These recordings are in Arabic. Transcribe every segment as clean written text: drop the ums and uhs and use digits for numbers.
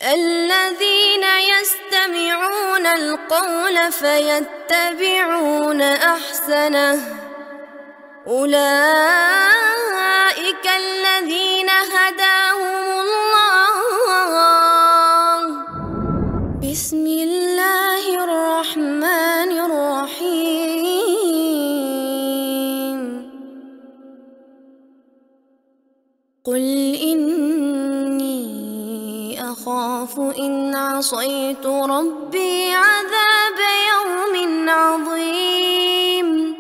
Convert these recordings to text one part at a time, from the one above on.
الذين يستمعون القول فيتبعون أحسنه أولئك الذين هداهم الله. بسم الله الرحمن الرحيم. قل إني أخاف إن عصيت ربي عذاب يوم عظيم.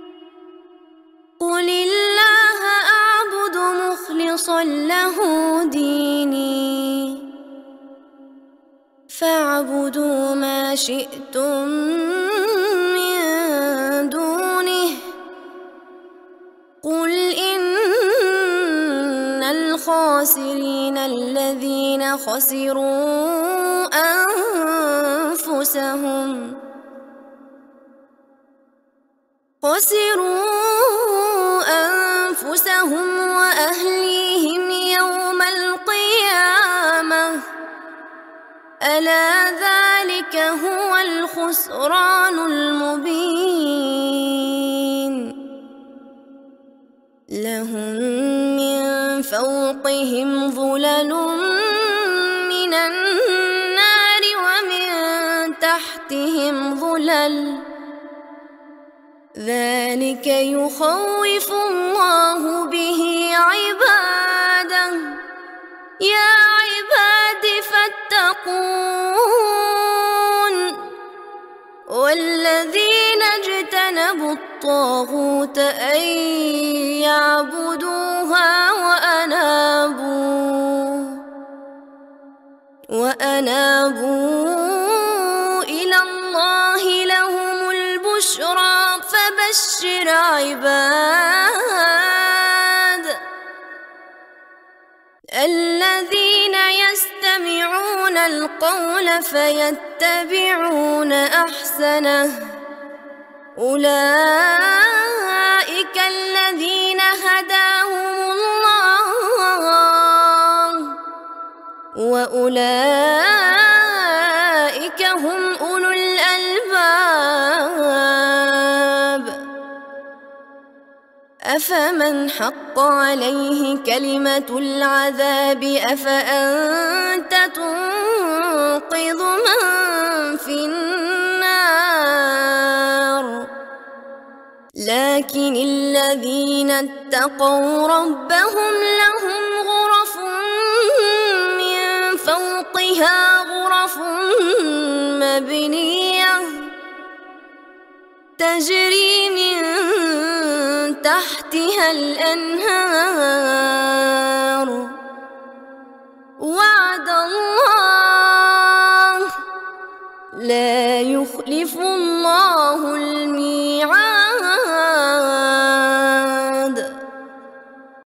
قل الله أعبد مخلصا له ديني فاعبدوا ما شئتم من دونه. قل إن الخاسرين الذين خسروا أنفسهم وأهليهم يوم القيامة ألا ذلك هو الخسران المبين. لهم من فوقهم ظلل من النار ومن تحتهم ظلل ذلك يخوف الله به عباده. يا عباد فاتقون. والذين اجتنبوا الطاغوت أن يعبدوها وأنابوا إلى الله لهم البشرى فبشر عباد الذين يستمعون القول فيتبعون أحسنه أولئك الذين هداهم الله وأولئك هم أولو الألباب. أفمن حق عليه كلمة العذاب أفأنت تنقذ من في النار. لكن الذين اتقوا ربهم لهم غرف من فوقها غرف مبنية تجري من تحتها الأنهار. وعد الله لا يخلف الله الميعاد.